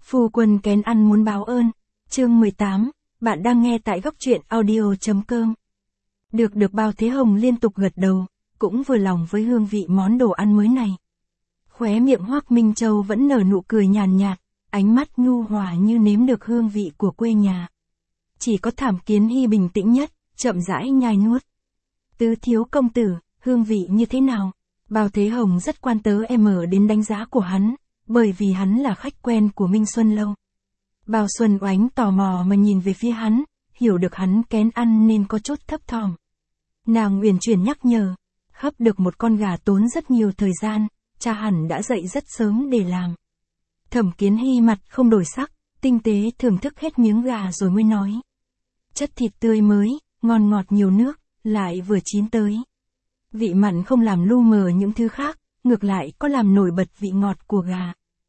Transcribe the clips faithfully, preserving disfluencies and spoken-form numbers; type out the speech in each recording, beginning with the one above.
Phu quân kén ăn muốn báo ơn. Chương mười tám, bạn đang nghe tại góc truyện audio chấm com. Được được Bao Thế Hồng liên tục gật đầu, cũng vừa lòng với hương vị món đồ ăn mới này. Khóe miệng Hoắc Minh Châu vẫn nở nụ cười nhàn nhạt, ánh mắt nhu hòa như nếm được hương vị của quê nhà. Chỉ có Thẩm Kiến Hy bình tĩnh nhất, chậm rãi nhai nuốt. Tứ thiếu công tử, hương vị như thế nào? Bao Thế Hồng rất quan tớ em ở đến đánh giá của hắn, bởi vì hắn là khách quen của Minh Xuân Lâu. Bao Xuân Oánh tò mò mà nhìn về phía hắn, hiểu được hắn kén ăn nên có chút thấp thỏm. Nàng uyển chuyển nhắc nhở, hấp được một con gà tốn rất nhiều thời gian, cha hẳn đã dậy rất sớm để làm. Thẩm Kiến Hy mặt không đổi sắc, tinh tế thưởng thức hết miếng gà rồi mới nói. Chất thịt tươi mới, ngon ngọt nhiều nước, lại vừa chín tới. Vị mặn không làm lu mờ những thứ khác, ngược lại có làm nổi bật vị ngọt của gà.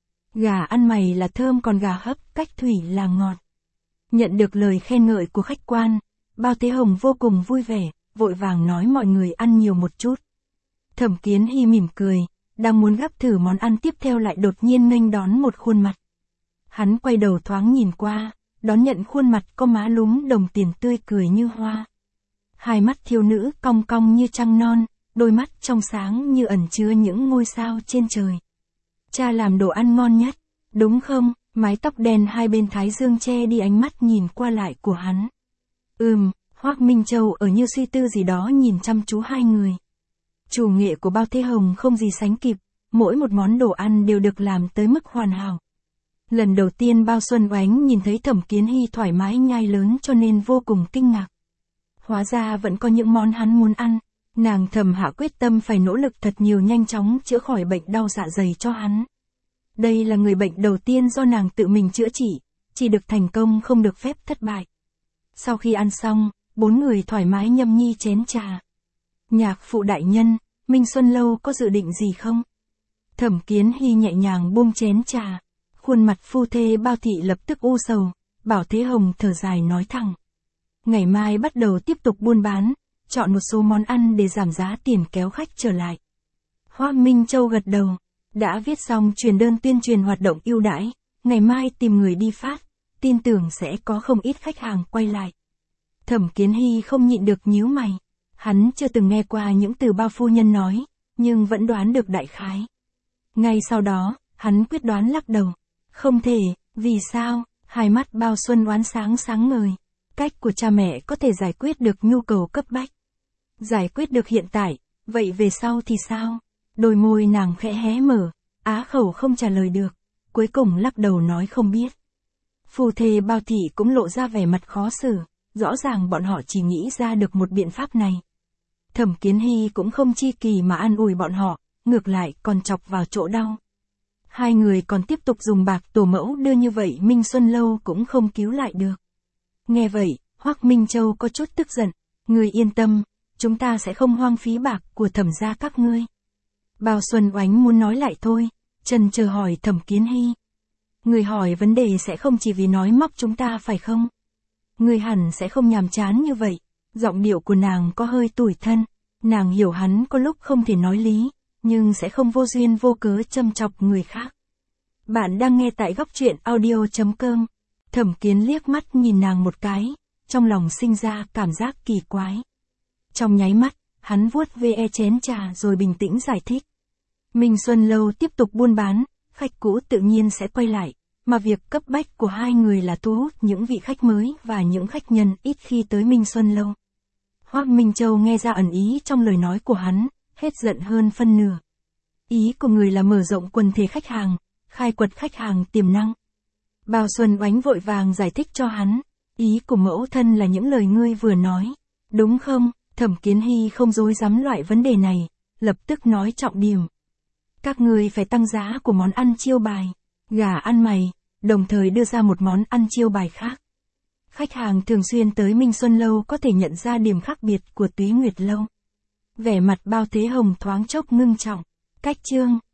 Gà ăn mày là thơm còn gà hấp cách thủy là ngọt. Nhận được lời khen ngợi của khách quan, Bao Thế Hồng vô cùng vui vẻ, vội vàng nói mọi người ăn nhiều một chút. Thẩm Kiến Hy mỉm cười, đang muốn gắp thử món ăn tiếp theo lại đột nhiên nghênh đón một khuôn mặt. Hắn quay đầu thoáng nhìn qua, đón nhận khuôn mặt có má lúm đồng tiền tươi cười như hoa. Hai mắt thiếu nữ cong cong như trăng non, đôi mắt trong sáng như ẩn chứa những ngôi sao trên trời. Cha làm đồ ăn ngon nhất, đúng không? Mái tóc đen hai bên thái dương che đi ánh mắt nhìn qua lại của hắn. Ừm, Hoắc Minh Châu ở như suy tư gì đó nhìn chăm chú hai người. Chủ nghệ của Bao Thế Hồng không gì sánh kịp, mỗi một món đồ ăn đều được làm tới mức hoàn hảo. Lần đầu tiên Bao Xuân Oánh nhìn thấy Thẩm Kiến Hy thoải mái nhai lớn cho nên vô cùng kinh ngạc. Hóa ra vẫn có những món hắn muốn ăn, nàng thầm hạ quyết tâm phải nỗ lực thật nhiều nhanh chóng chữa khỏi bệnh đau dạ dày cho hắn. Đây là người bệnh đầu tiên do nàng tự mình chữa trị, chỉ được thành công không được phép thất bại. Sau khi ăn xong, bốn người thoải mái nhâm nhi chén trà. Nhạc phụ đại nhân, Minh Xuân Lâu có dự định gì không? Thẩm Kiến Hy nhẹ nhàng buông chén trà, khuôn mặt phu thê Bao thị lập tức u sầu, Bảo Thế Hồng thở dài nói thẳng. Ngày mai bắt đầu tiếp tục buôn bán, chọn một số món ăn để giảm giá tiền kéo khách trở lại. Hoắc Minh Châu gật đầu, đã viết xong truyền đơn tuyên truyền hoạt động ưu đãi, ngày mai tìm người đi phát, tin tưởng sẽ có không ít khách hàng quay lại. Thẩm Kiến Hy không nhịn được nhíu mày, hắn chưa từng nghe qua những từ Bao phu nhân nói, nhưng vẫn đoán được đại khái. Ngay sau đó, hắn quyết đoán lắc đầu, không thể, vì sao? Hai mắt Bao Xuân Oán sáng sáng ngời. Cách của cha mẹ có thể giải quyết được nhu cầu cấp bách. Giải quyết được hiện tại, vậy về sau thì sao? Đôi môi nàng khẽ hé mở, á khẩu không trả lời được, cuối cùng lắc đầu nói không biết. Phu thê Bao thị cũng lộ ra vẻ mặt khó xử, rõ ràng bọn họ chỉ nghĩ ra được một biện pháp này. Thẩm Kiến Hy cũng không chi kỳ mà an ủi bọn họ, ngược lại còn chọc vào chỗ đau. Hai người còn tiếp tục dùng bạc tổ mẫu đưa như vậy Minh Xuân Lâu cũng không cứu lại được. Nghe vậy, Hoắc Minh Châu có chút tức giận, ngươi yên tâm, chúng ta sẽ không hoang phí bạc của Thẩm gia các ngươi. Bao Xuân Oánh muốn nói lại thôi, chần chờ hỏi Thẩm Kiến Hy. Người hỏi vấn đề sẽ không chỉ vì nói móc chúng ta phải không? Người hẳn sẽ không nhàm chán như vậy, giọng điệu của nàng có hơi tủi thân, nàng hiểu hắn có lúc không thể nói lý, nhưng sẽ không vô duyên vô cớ châm chọc người khác. Bạn đang nghe tại góc truyện audio chấm com. Thẩm Kiến liếc mắt nhìn nàng một cái, trong lòng sinh ra cảm giác kỳ quái. Trong nháy mắt, hắn vuốt ve chén trà rồi bình tĩnh giải thích. Minh Xuân Lâu tiếp tục buôn bán, khách cũ tự nhiên sẽ quay lại, mà việc cấp bách của hai người là thu hút những vị khách mới và những khách nhân ít khi tới Minh Xuân Lâu. Hoắc Minh Châu nghe ra ẩn ý trong lời nói của hắn, hết giận hơn phân nửa. Ý của người là mở rộng quần thể khách hàng, khai quật khách hàng tiềm năng. Bao Xuân Oánh vội vàng giải thích cho hắn, ý của mẫu thân là những lời ngươi vừa nói, đúng không? Thẩm Kiến Hy không dối dám loại vấn đề này, lập tức nói trọng điểm. Các ngươi phải tăng giá của món ăn chiêu bài, gà ăn mày, đồng thời đưa ra một món ăn chiêu bài khác. Khách hàng thường xuyên tới Minh Xuân Lâu có thể nhận ra điểm khác biệt của Túy Nguyệt Lâu. Vẻ mặt Bao Thế Hồng thoáng chốc ngưng trọng, cách chương,